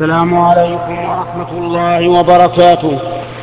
السلام عليكم ورحمة الله وبركاته.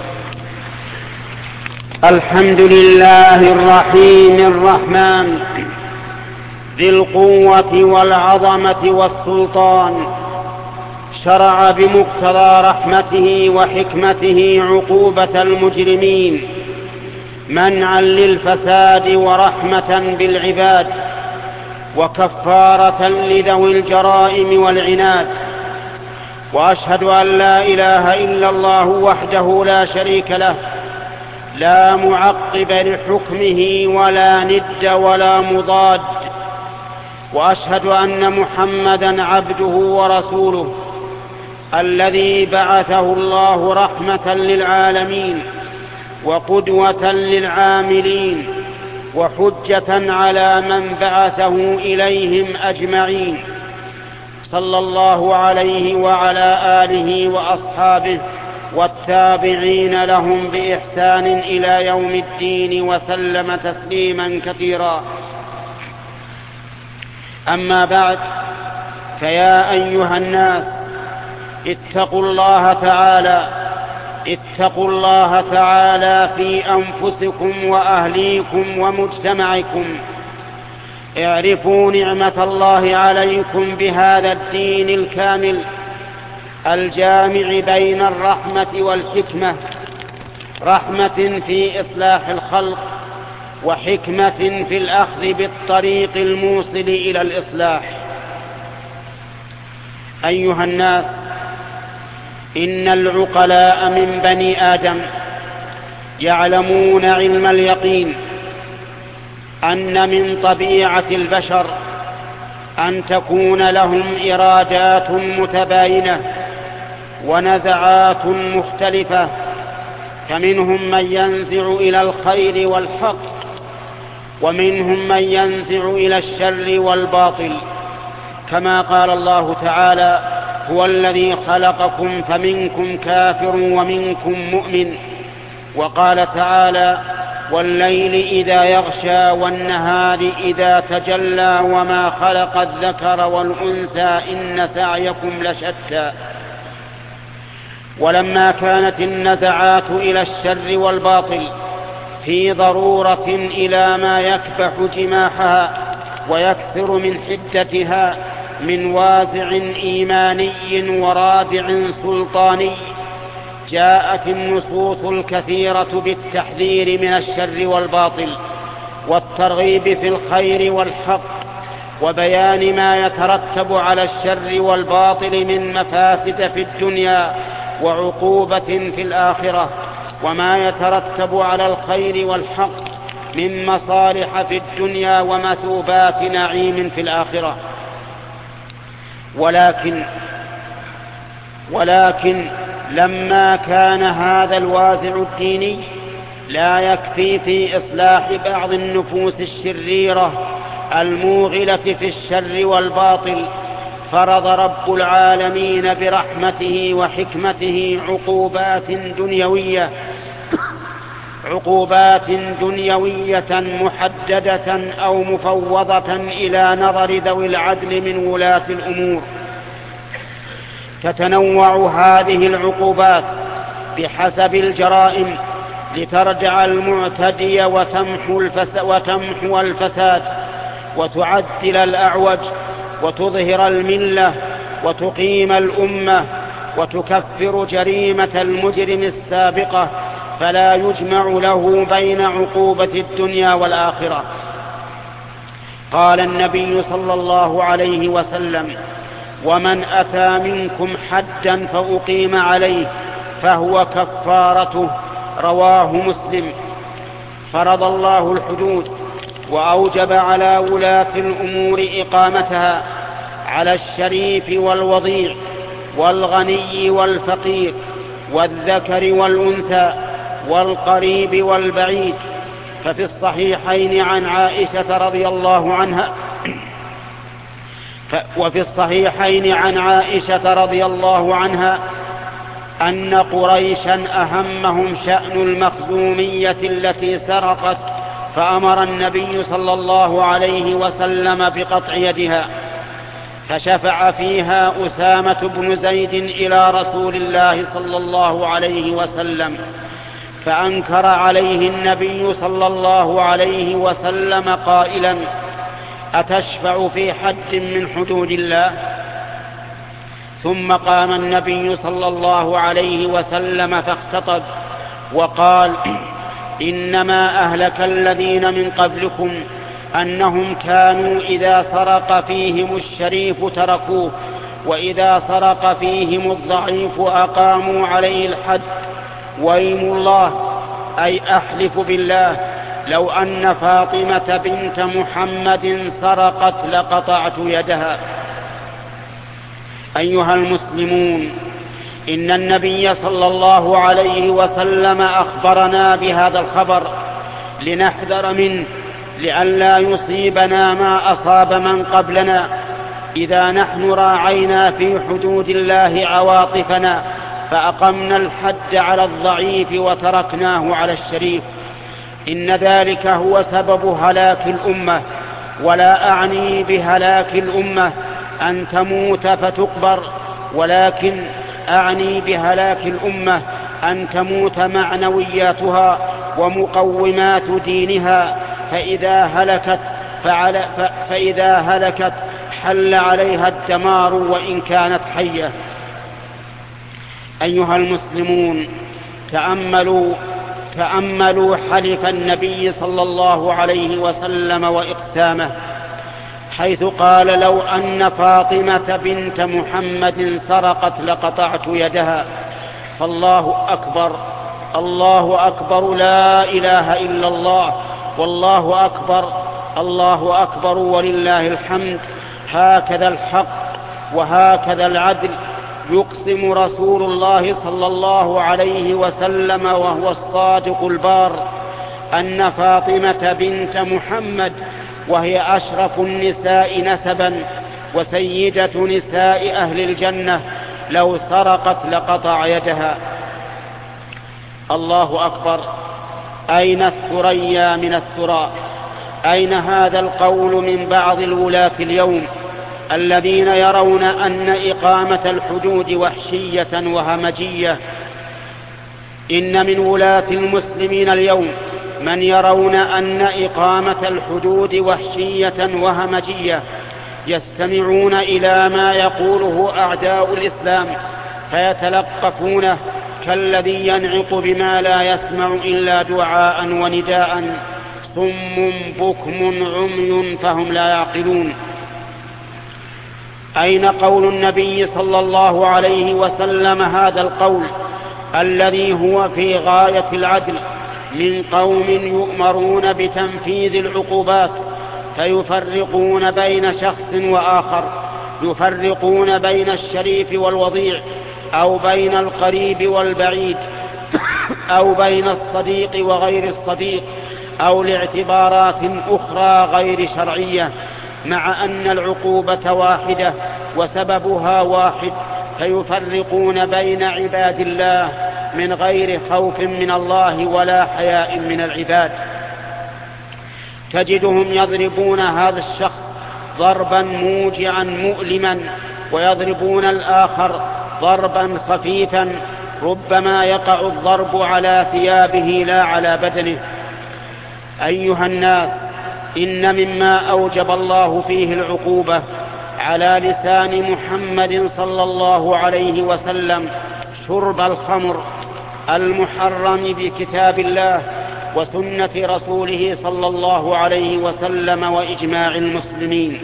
الحمد لله الرحيم الرحمن ذي القوة والعظمة والسلطان، شرع بمقتضى رحمته وحكمته عقوبة المجرمين منعا للفساد ورحمة بالعباد وكفارة لذوي الجرائم والعناد. وأشهد أن لا إله إلا الله وحده لا شريك له، لا معقب لحكمه ولا ند ولا مضاد. وأشهد أن محمدا عبده ورسوله الذي بعثه الله رحمة للعالمين وقدوة للعاملين وحجة على من بعثه إليهم أجمعين، صلى الله عليه وعلى آله وأصحابه والتابعين لهم بإحسان إلى يوم الدين وسلم تسليما كثيرا. أما بعد، فيا أيها الناس اتقوا الله تعالى في أنفسكم وأهليكم ومجتمعكم. اعرفوا نعمة الله عليكم بهذا الدين الكامل الجامع بين الرحمة والحكمة، رحمة في إصلاح الخلق وحكمة في الأخذ بالطريق الموصل إلى الإصلاح. أيها الناس، إن العقلاء من بني آدم يعلمون علم اليقين أن من طبيعة البشر أن تكون لهم إرادات متباينة ونزعات مختلفة، فمنهم من ينزع إلى الخير والحق، ومنهم من ينزع إلى الشر والباطل، كما قال الله تعالى: هو الذي خلقكم فمنكم كافر ومنكم مؤمن. وقال تعالى: والليل إذا يغشى والنهار إذا تجلى وما خلق الذكر والأنثى إن سعيكم لشتى. ولما كانت النزعات إلى الشر والباطل في ضرورة إلى ما يكبح جماحها ويكثر من حدتها من وازع إيماني ورادع سلطاني، جاءت النصوص الكثيرة بالتحذير من الشر والباطل والترغيب في الخير والحق، وبيان ما يترتب على الشر والباطل من مفاسد في الدنيا وعقوبة في الآخرة، وما يترتب على الخير والحق من مصالح في الدنيا ومثوبات نعيم في الآخرة. ولكن لما كان هذا الوازع الديني لا يكفي في إصلاح بعض النفوس الشريرة الموغلة في الشر والباطل، فرض رب العالمين برحمته وحكمته عقوبات دنيوية محددة أو مفوضة إلى نظر ذوي العدل من ولاة الأمور. تتنوع هذه العقوبات بحسب الجرائم لترجع المعتدي وتمحو الفساد وتعدل الأعوج وتظهر الملة وتقيم الأمة وتكفر جريمة المجرم السابقة، فلا يجمع له بين عقوبة الدنيا والآخرة. قال النبي صلى الله عليه وسلم: ومن أتى منكم حجا فأقيم عليه فهو كفارته. رواه مسلم. فرض الله الحدود وأوجب على ولاة الأمور إقامتها على الشريف والوضيع والغني والفقير والذكر والأنثى والقريب والبعيد. ففي الصحيحين عن عائشة رضي الله عنها أن قريشا أهمهم شأن المخزومية التي سرقت، فأمر النبي صلى الله عليه وسلم بقطع يدها، فشفع فيها أسامة بن زيد إلى رسول الله صلى الله عليه وسلم، فأنكر عليه النبي صلى الله عليه وسلم قائلا: أتشفع في حد من حدود الله؟ ثم قام النبي صلى الله عليه وسلم فاختطب وقال: إنما أهلك الذين من قبلكم أنهم كانوا إذا سرق فيهم الشريف تركوه، وإذا سرق فيهم الضعيف أقاموا عليه الحد. ويم الله، أي أحلف بالله، لو أن فاطمة بنت محمد سرقت لقطعت يدها. أيها المسلمون، إن النبي صلى الله عليه وسلم أخبرنا بهذا الخبر لنحذر منه، لئلا يصيبنا ما أصاب من قبلنا إذا نحن راعينا في حدود الله عواطفنا فأقمنا الحد على الضعيف وتركناه على الشريف. إن ذلك هو سبب هلاك الأمة، ولا أعني بهلاك الأمة أن تموت فتقبر، ولكن أعني بهلاك الأمة أن تموت معنوياتها ومقومات دينها، فإذا هلكت حل عليها الدمار وإن كانت حية. أيها المسلمون، تأملوا حلف النبي صلى الله عليه وسلم وإقسامه، حيث قال: لو أن فاطمة بنت محمد سرقت لقطعت يدها. فالله أكبر، الله أكبر، لا إله إلا الله، والله أكبر، الله أكبر، ولله الحمد. هكذا الحق وهكذا العدل يقسم رسول الله صلى الله عليه وسلم وهو الصادق البار أن فاطمة بنت محمد، وهي أشرف النساء نسبا وسيدة نساء أهل الجنة، لو سرقت لقطع يدها. الله أكبر. أين الثريا من الثرى؟ أين هذا القول من بعض الولاة اليوم الذين يرون أن إقامة الحدود وحشية وهمجية؟ إن من ولاة المسلمين اليوم من يرون أن إقامة الحدود وحشية وهمجية، يستمعون إلى ما يقوله أعداء الإسلام فيتلقفونه كالذي ينعق بما لا يسمع إلا دعاء ونداء، صم بكم عمي فهم لا يعقلون. أين قول النبي صلى الله عليه وسلم هذا القول الذي هو في غاية العدل من قوم يؤمرون بتنفيذ العقوبات فيفرقون بين شخص وآخر، يفرقون بين الشريف والوضيع، أو بين القريب والبعيد، أو بين الصديق وغير الصديق، أو لاعتبارات أخرى غير شرعية، مع أن العقوبة واحدة وسببها واحد، فيفرقون بين عباد الله من غير خوف من الله ولا حياء من العباد. تجدهم يضربون هذا الشخص ضربا موجعا مؤلما، ويضربون الآخر ضربا خفيفا، ربما يقع الضرب على ثيابه لا على بدنه. أيها الناس، إن مما أوجب الله فيه العقوبة على لسان محمد صلى الله عليه وسلم شرب الخمر المحرم بكتاب الله وسنة رسوله صلى الله عليه وسلم وإجماع المسلمين.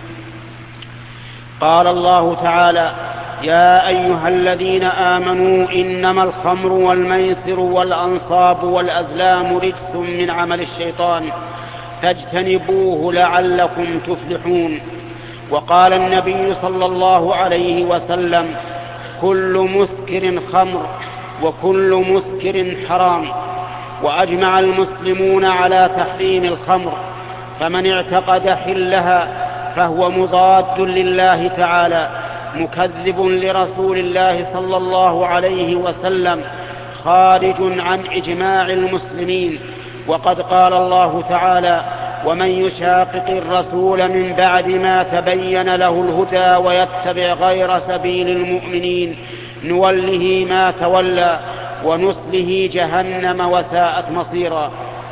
قال الله تعالى: يا أيها الذين آمنوا إنما الخمر والميسر والأنصاب والأزلام رجس من عمل الشيطان فاجتنبوه لعلكم تفلحون. وقال النبي صلى الله عليه وسلم: كل مسكر خمر وكل مسكر حرام. وأجمع المسلمون على تحريم الخمر، فمن اعتقد حلها فهو مضاد لله تعالى، مكذب لرسول الله صلى الله عليه وسلم، خارج عن إجماع المسلمين. وقد قال الله تعالى: ومن يشاقق الرسول من بعد ما تبين له الهدى ويتبع غير سبيل المؤمنين نوله ما تولى ونصله جهنم وساءت مصيرا.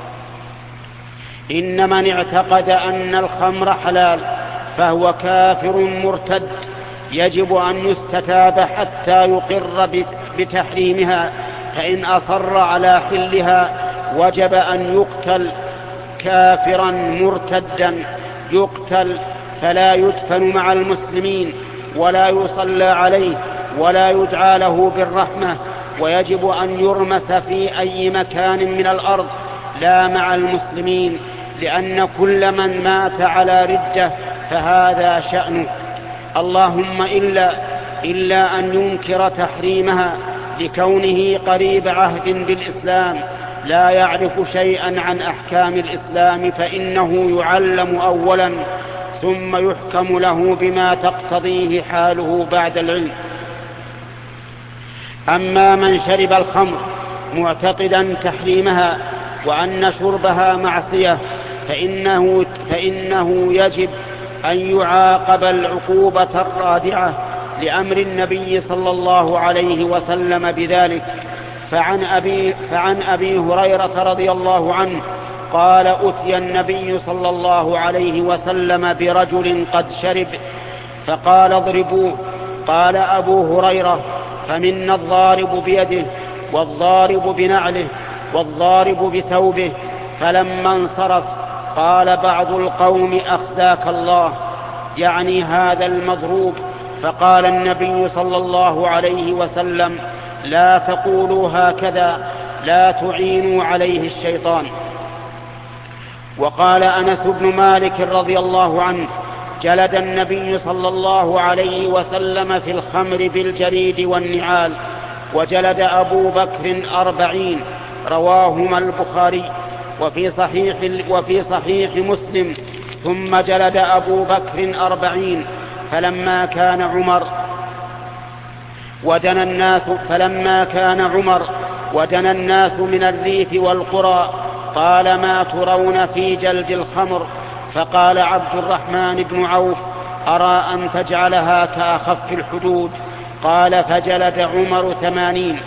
إن من اعتقد أن الخمر حلال فهو كافر مرتد، يجب أن يستتاب حتى يقر بتحريمها، فإن أصر على حلها وجب أن يقتل كافرا مرتدا، يقتل فلا يدفن مع المسلمين ولا يصلى عليه ولا يدعى له بالرحمة، ويجب أن يرمس في أي مكان من الأرض لا مع المسلمين، لأن كل من مات على ردة فهذا شأنه، اللهم إلا أن ينكر تحريمها لكونه قريب عهد بالإسلام لا يعرف شيئا عن أحكام الإسلام، فإنه يعلم أولا ثم يحكم له بما تقتضيه حاله بعد العلم. أما من شرب الخمر معتقدا تحريمها وأن شربها معصية فإنه يجب أن يعاقب العقوبة الرادعة لأمر النبي صلى الله عليه وسلم بذلك. فعن أبي هريرة رضي الله عنه قال: أتي النبي صلى الله عليه وسلم برجل قد شرب فقال: اضربوه. قال أبو هريرة: فمنا الضارب بيده والضارب بنعله والضارب بثوبه. فلما انصرف قال بعض القوم: أخزاك الله، يعني هذا المضروب. فقال النبي صلى الله عليه وسلم: لا تقولوا هكذا، لا تعينوا عليه الشيطان. وقال أنس بن مالك رضي الله عنه: جلد النبي صلى الله عليه وسلم في الخمر بالجريد والنعال، وجلد أبو بكر 40، رواهما البخاري. وفي صحيح مسلم: ثم جلد أبو بكر 40 فلما كان عمر ودنا الناس من الريف والقرى قال: ما ترون في جلد الخمر؟ فقال عبد الرحمن بن عوف: أرى أن تجعلها كأخف الحدود. قال: فجلد عمر 80.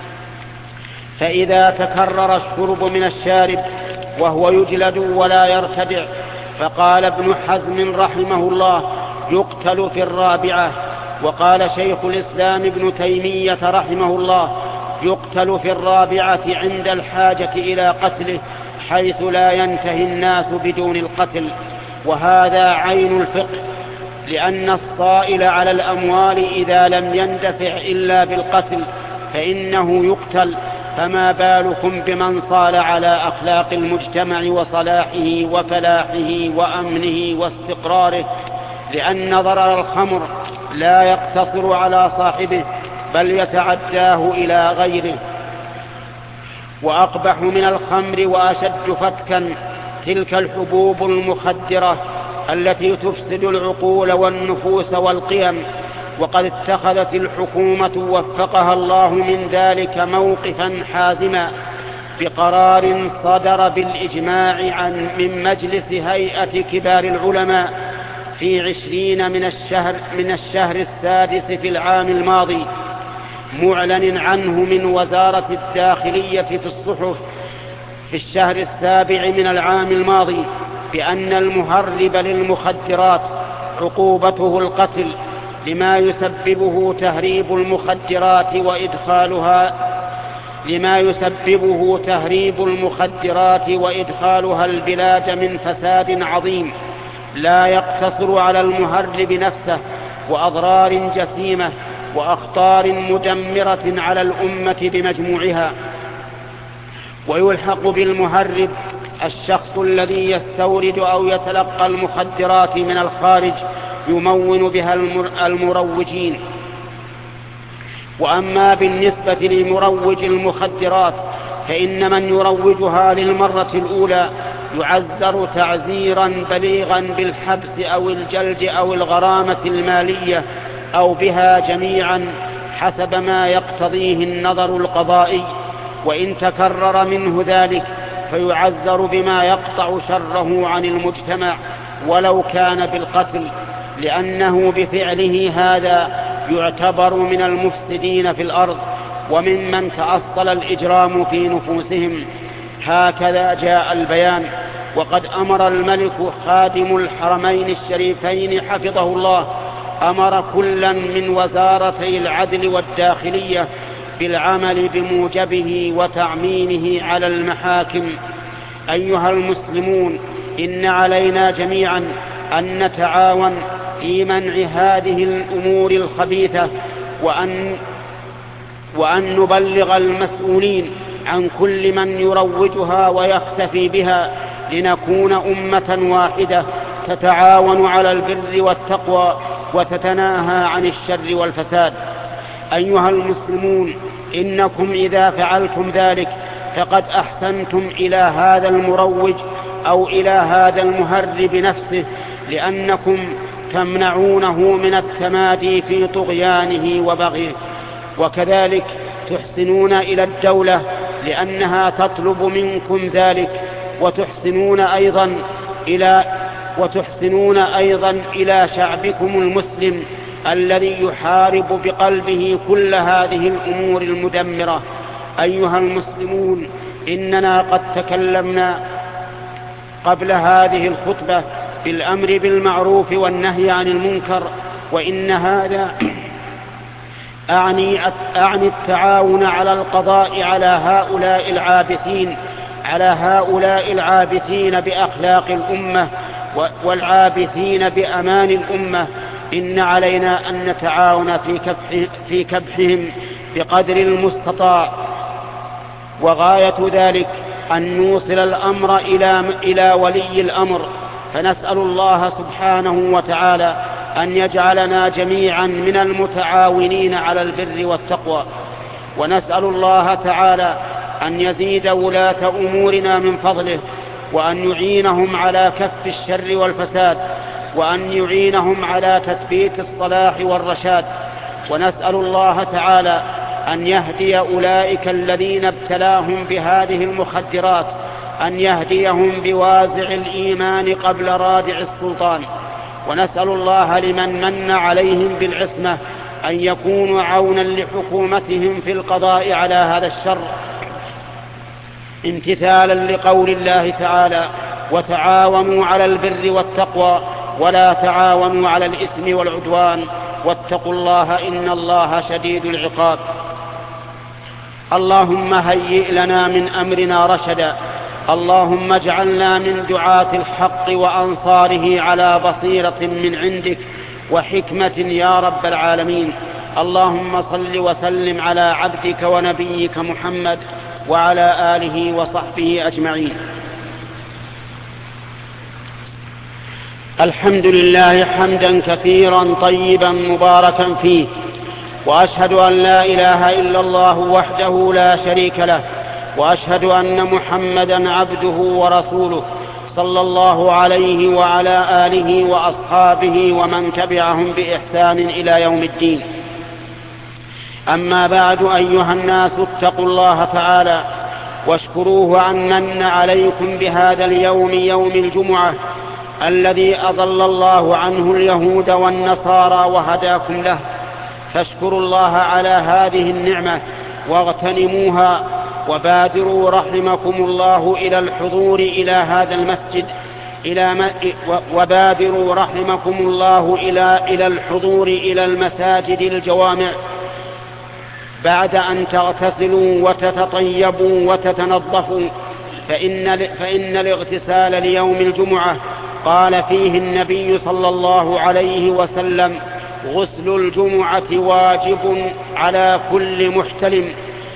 فإذا تكرر الشرب من الشارب وهو يجلد ولا يرتدع. فقال ابن حزم رحمه الله: يقتل في 4. وقال شيخ الإسلام ابن تيمية رحمه الله: يقتل في 4 عند الحاجة إلى قتله، حيث لا ينتهي الناس بدون القتل. وهذا عين الفقه، لأن الصائل على الأموال إذا لم يندفع إلا بالقتل فإنه يقتل، فما بالكم بمن صال على أخلاق المجتمع وصلاحه وفلاحه وأمنه واستقراره، لأن ضرر الخمر لا يقتصر على صاحبه بل يتعداه إلى غيره. وأقبح من الخمر وأشد فتكا تلك الحبوب المخدرة التي تفسد العقول والنفوس والقيم. وقد اتخذت الحكومة وفقها الله من ذلك موقفا حازما بقرار صدر بالإجماع من مجلس هيئة كبار العلماء في 20 من الشهر السادس في العام الماضي، معلن عنه من وزارة الداخلية في الصحف في الشهر السابع من العام الماضي، بأن المهرب للمخدرات عقوبته القتل، لما يسببه تهريب المخدرات وإدخالها البلاد من فساد عظيم لا يقتصر على المهرب نفسه، وأضرار جسيمة وأخطار مدمرة على الأمة بمجموعها. ويلحق بالمهرب الشخص الذي يستورد أو يتلقى المخدرات من الخارج يمون بها المروجين. وأما بالنسبة لمروج المخدرات فإن من يروجها للمرة الأولى يعزر تعزيرا بليغا بالحبس أو الجلد أو الغرامة المالية أو بها جميعا حسب ما يقتضيه النظر القضائي. وإن تكرر منه ذلك فيعزر بما يقطع شره عن المجتمع ولو كان بالقتل، لأنه بفعله هذا يعتبر من المفسدين في الأرض وممن تأصل الإجرام في نفوسهم. هكذا جاء البيان. وقد أمر الملك خادم الحرمين الشريفين حفظه الله أمر كلا من وزارتي العدل والداخلية بالعمل بموجبه وتعميمه على المحاكم. أيها المسلمون، إن علينا جميعا أن نتعاون في منع هذه الأمور الخبيثة، وأن نبلغ المسؤولين عن كل من يروجها ويختفي بها، لنكون أمة واحدة تتعاون على البر والتقوى وتتناهى عن الشر والفساد. أيها المسلمون، إنكم إذا فعلتم ذلك فقد أحسنتم إلى هذا المروج أو إلى هذا المهرب نفسه، لأنكم تمنعونه من التمادي في طغيانه وبغيه. وكذلك تحسنون إلى الدولة لأنها تطلب منكم ذلك، وتحسنون أيضا إلى شعبكم المسلم الذي يحارب بقلبه كل هذه الأمور المدمرة. أيها المسلمون، إننا قد تكلمنا قبل هذه الخطبة بالأمر بالمعروف والنهي عن المنكر، وإن هذا أعني التعاون على القضاء على هؤلاء العابثين بأخلاق الأمة والعابثين بأمان الأمة. إن علينا أن نتعاون في كبحهم بقدر المستطاع، وغاية ذلك أن نوصل الأمر إلى ولي الأمر. فنسأل الله سبحانه وتعالى أن يجعلنا جميعا من المتعاونين على البر والتقوى، ونسأل الله تعالى أن يزيد ولاة أمورنا من فضله، وأن يعينهم على كف الشر والفساد، وأن يعينهم على تثبيت الصلاح والرشاد. ونسأل الله تعالى أن يهدي أولئك الذين ابتلاهم بهذه المخدرات، أن يهديهم بوازع الإيمان قبل رادع السلطان. ونسأل الله لمن من عليهم بالعصمة أن يكونوا عونا لحكومتهم في القضاء على هذا الشر، امتثالا لقول الله تعالى: وتعاونوا على البر والتقوى ولا تعاونوا على الإثم والعدوان واتقوا الله إن الله شديد العقاب. اللهم هيئ لنا من أمرنا رشدا. اللهم اجعلنا من دعاة الحق وأنصاره على بصيرة من عندك وحكمة يا رب العالمين. اللهم صل وسلم على عبدك ونبيك محمد وعلى آله وصحبه أجمعين. الحمد لله حمدا كثيرا طيبا مباركا فيه، وأشهد أن لا إله إلا الله وحده لا شريك له، وأشهد أن محمدا عبده ورسوله صلى الله عليه وعلى آله وأصحابه ومن تبعهم بإحسان إلى يوم الدين. أما بعد، أيها الناس، اتقوا الله تعالى واشكروه أن من عليكم بهذا اليوم، يوم الجمعة، الذي أضل الله عنه اليهود والنصارى وهداكم له. فاشكروا الله على هذه النعمة واغتنموها، وبادروا رحمكم الله إلى الحضور إلى هذا المسجد، وبادروا رحمكم الله إلى الحضور إلى المساجد الجوامع بعد أن تغتسلوا وتتطيبوا وتتنظفوا، فإن الاغتسال ليوم الجمعة قال فيه النبي صلى الله عليه وسلم: غسل الجمعة واجب على كل محتلم،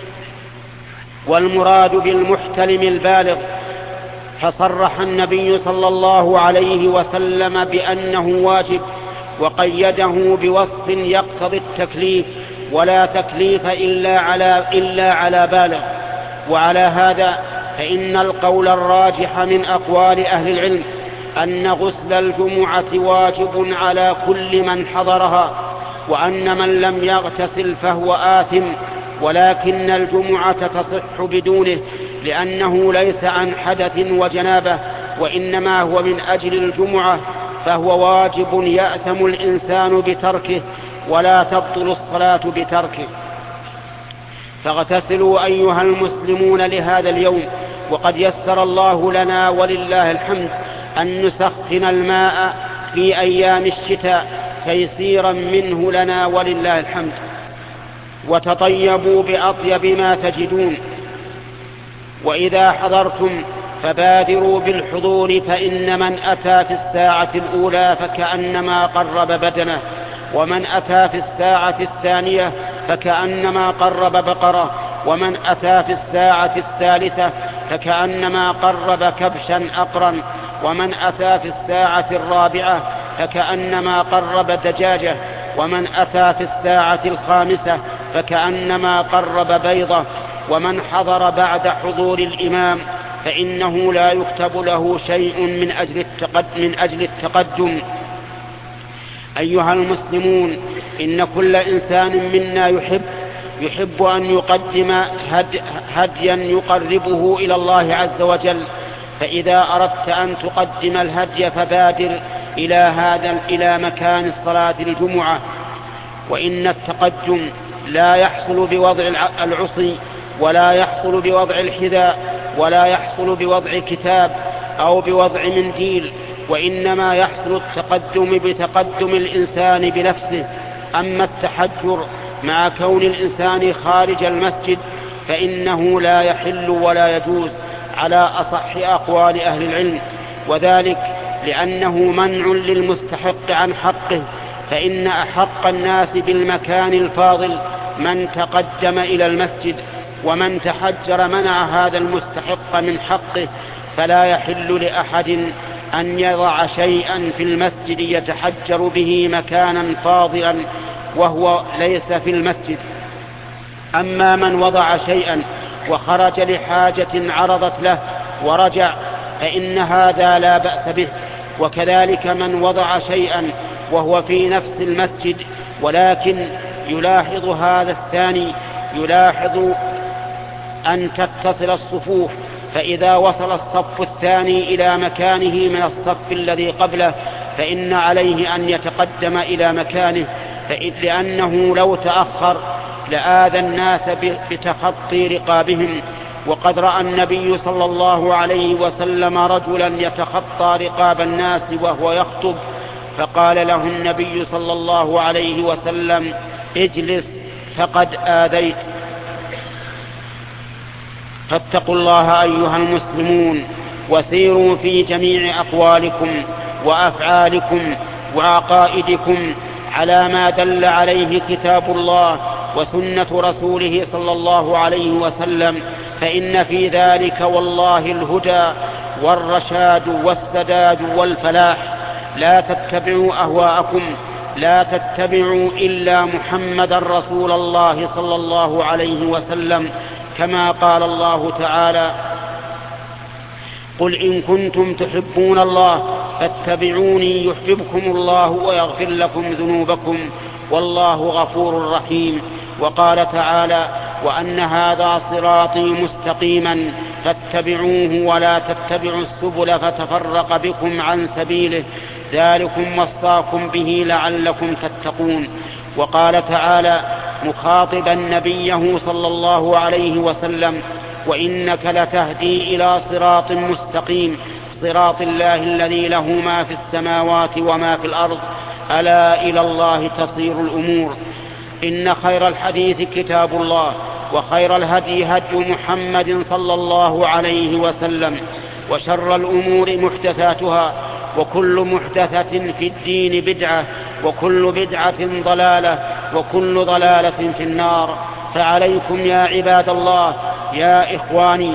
والمراد بالمحتلم البالغ. فصرح النبي صلى الله عليه وسلم بأنه واجب، وقيده بوصف يقتضي التكليف، ولا تكليف إلا على بالغ. وعلى هذا فإن القول الراجح من أقوال أهل العلم أن غسل الجمعة واجب على كل من حضرها، وأن من لم يغتسل فهو آثم، ولكن الجمعة تصح بدونه، لأنه ليس عن حدث وجنابة، وإنما هو من أجل الجمعة، فهو واجب يأثم الإنسان بتركه، ولا تبطل الصلاة بتركه. فاغتسلوا أيها المسلمون لهذا اليوم. وقد يسر الله لنا ولله الحمد أن نسخن الماء في أيام الشتاء تيسيرا منه لنا ولله الحمد. وتطيبوا بأطيب ما تجدون. وإذا حضرتم فبادروا بالحضور، فإن من أتى في الساعة الأولى فكأنما قرب بدنه، ومن أتى في الساعة الثانية فكأنما قرب بقرة، ومن أتى في الساعة الثالثة فكأنما قرب كبشا أقرا، ومن أتى في الساعة الرابعة فكأنما قرب دجاجة، ومن أتى في الساعة الخامسة فكأنما قرب بيضة. ومن حضر بعد حضور الإمام فإنه لا يكتب له شيء من أجل التقدم. أيها المسلمون، إن كل إنسان منا يحب أن يقدم هديا يقربه إلى الله عز وجل. فإذا أردت أن تقدم الهدي فبادر إلى مكان الصلاة الجمعة. وإن التقدم لا يحصل بوضع العصي، ولا يحصل بوضع الحذاء، ولا يحصل بوضع كتاب أو بوضع منديل، وإنما يحصل التقدم بتقدم الإنسان بنفسه. أما التحجر مع كون الإنسان خارج المسجد فإنه لا يحل ولا يجوز على أصح أقوال أهل العلم، وذلك لأنه منع للمستحق عن حقه. فإن أحق الناس بالمكان الفاضل من تقدم إلى المسجد، ومن تحجر منع هذا المستحق من حقه. فلا يحل لأحد أن يضع شيئا في المسجد يتحجر به مكانا فاضلا وهو ليس في المسجد. أما من وضع شيئا وخرج لحاجة عرضت له ورجع فإن هذا لا بأس به. وكذلك من وضع شيئا وهو في نفس المسجد ولكن يلاحظ هذا الثاني، يلاحظ أن تتصل الصفوف، فإذا وصل الصف الثاني إلى مكانه من الصف الذي قبله فإن عليه أن يتقدم إلى مكانه، لأنه لو تأخر لآذى الناس بتخطي رقابهم. وقد رأى النبي صلى الله عليه وسلم رجلا يتخطى رقاب الناس وهو يخطب، فقال له النبي صلى الله عليه وسلم: اجلس فقد آذيت. فاتقوا الله أيها المسلمون، وسيروا في جميع أقوالكم وأفعالكم وعقائدكم على ما دل عليه كتاب الله وسنة رسوله صلى الله عليه وسلم، فإن في ذلك والله الهدى والرشاد والسداد والفلاح. لا تتبعوا أهواءكم، لا تتبعوا إلا محمد رسول الله صلى الله عليه وسلم، كما قال الله تعالى: قل إن كنتم تحبون الله فاتبعوني يحببكم الله ويغفر لكم ذنوبكم والله غفور رحيم. وقال تعالى: وأن هذا صراطي مستقيما فاتبعوه ولا تتبعوا السبل فتفرق بكم عن سبيله ذلكم وصاكم به لعلكم تتقون. وقال تعالى مخاطبا نبيه صلى الله عليه وسلم: وإنك لتهدي إلى صراط مستقيم صراط الله الذي له ما في السماوات وما في الأرض ألا إلى الله تصير الأمور. إن خير الحديث كتاب الله، وخير الهدي هدي محمد صلى الله عليه وسلم، وشر الأمور محدثاتها، وكل محدثة في الدين بدعة، وكل بدعة ضلالة، وكل ضلالة في النار. فعليكم يا عباد الله، يا إخواني،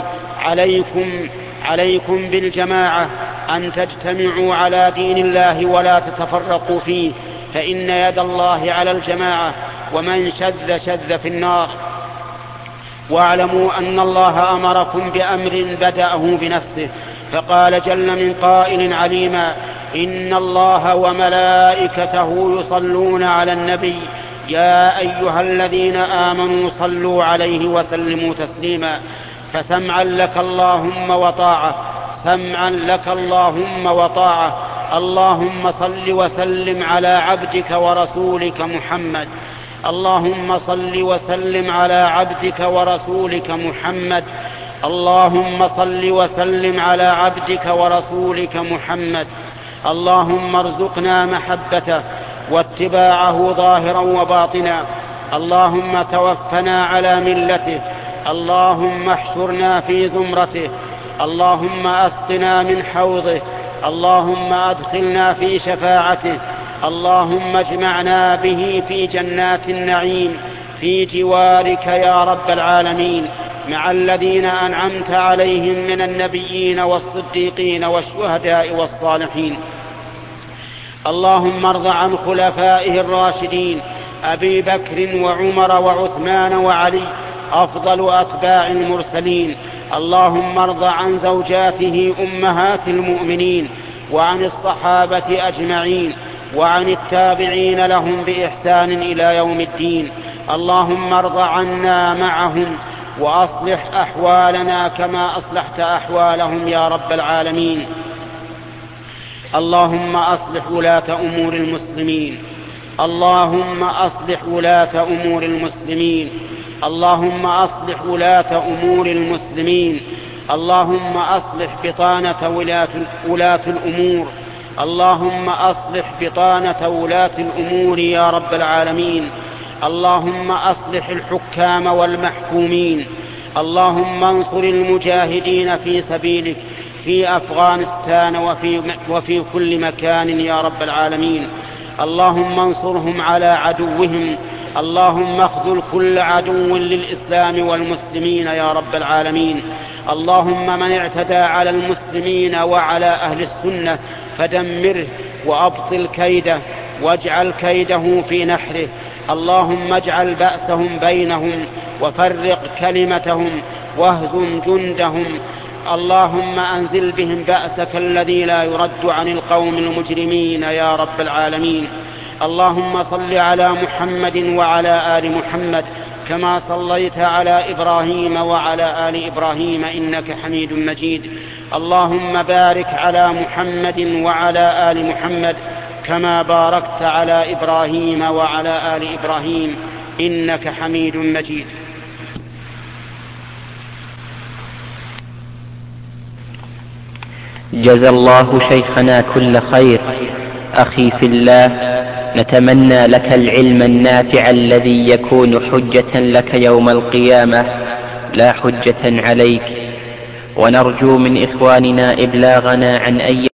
عليكم بالجماعة أن تجتمعوا على دين الله ولا تتفرقوا فيه، فإن يد الله على الجماعة، ومن شذ في النار. واعلموا أن الله أمركم بأمر بدأه بنفسه، فقال جل من قائل عليما: إن الله وملائكته يصلون على النبي يا أيها الذين آمنوا صلوا عليه وسلموا تسليما. فسمعا لك اللهم وطاعة، سمعا لك اللهم وطاعة. اللهم صل وسلم على عبدك ورسولك محمد، اللهم صل وسلم على عبدك ورسولك محمد، اللهم صل وسلم على عبدك ورسولك محمد. اللهم ارزقنا محبته واتباعه ظاهرا وباطنا. اللهم توفنا على ملته، اللهم احشرنا في زمرته، اللهم اسقنا من حوضه، اللهم ادخلنا في شفاعته، اللهم اجمعنا به في جنات النعيم في جوارك يا رب العالمين، مع الذين أنعمت عليهم من النبيين والصديقين والشهداء والصالحين. اللهم ارض عن خلفائه الراشدين أبي بكر وعمر وعثمان وعلي أفضل أتباع المرسلين. اللهم ارض عن زوجاته أمهات المؤمنين وعن الصحابة أجمعين وعن التابعين لهم بإحسان إلى يوم الدين. اللهم ارض عنا معهم وأصلح أحوالنا كما أصلحت أحوالهم يا رب العالمين. اللهم أصلح ولاة أمور المسلمين، اللهم أصلح ولاة أمور المسلمين، اللهم أصلح ولاة أمور المسلمين، اللهم أصلح بطانة ولاة الأمور، اللهم أصلح بطانة ولاة الأمور يا رب العالمين. اللهم أصلح الحكام والمحكومين. اللهم انصر المجاهدين في سبيلك في أفغانستان وفي كل مكان يا رب العالمين. اللهم انصرهم على عدوهم. اللهم اخذل كل عدو للإسلام والمسلمين يا رب العالمين. اللهم من اعتدى على المسلمين وعلى أهل السنة فدمره وأبطل كيده واجعل كيده في نحره. اللهم اجعل بأسهم بينهم وفرق كلمتهم واهزم جندهم. اللهم أنزل بهم بأسك الذي لا يرد عن القوم المجرمين يا رب العالمين. اللهم صل على محمد وعلى آل محمد كما صليت على إبراهيم وعلى آل إبراهيم إنك حميد مجيد. اللهم بارك على محمد وعلى آل محمد كما باركت على إبراهيم وعلى آل إبراهيم إنك حميد مجيد. جزى الله شيخنا كل خير. أخي في الله، نتمنى لك العلم النافع الذي يكون حجة لك يوم القيامة لا حجة عليك، ونرجو من إخواننا إبلاغنا عن أي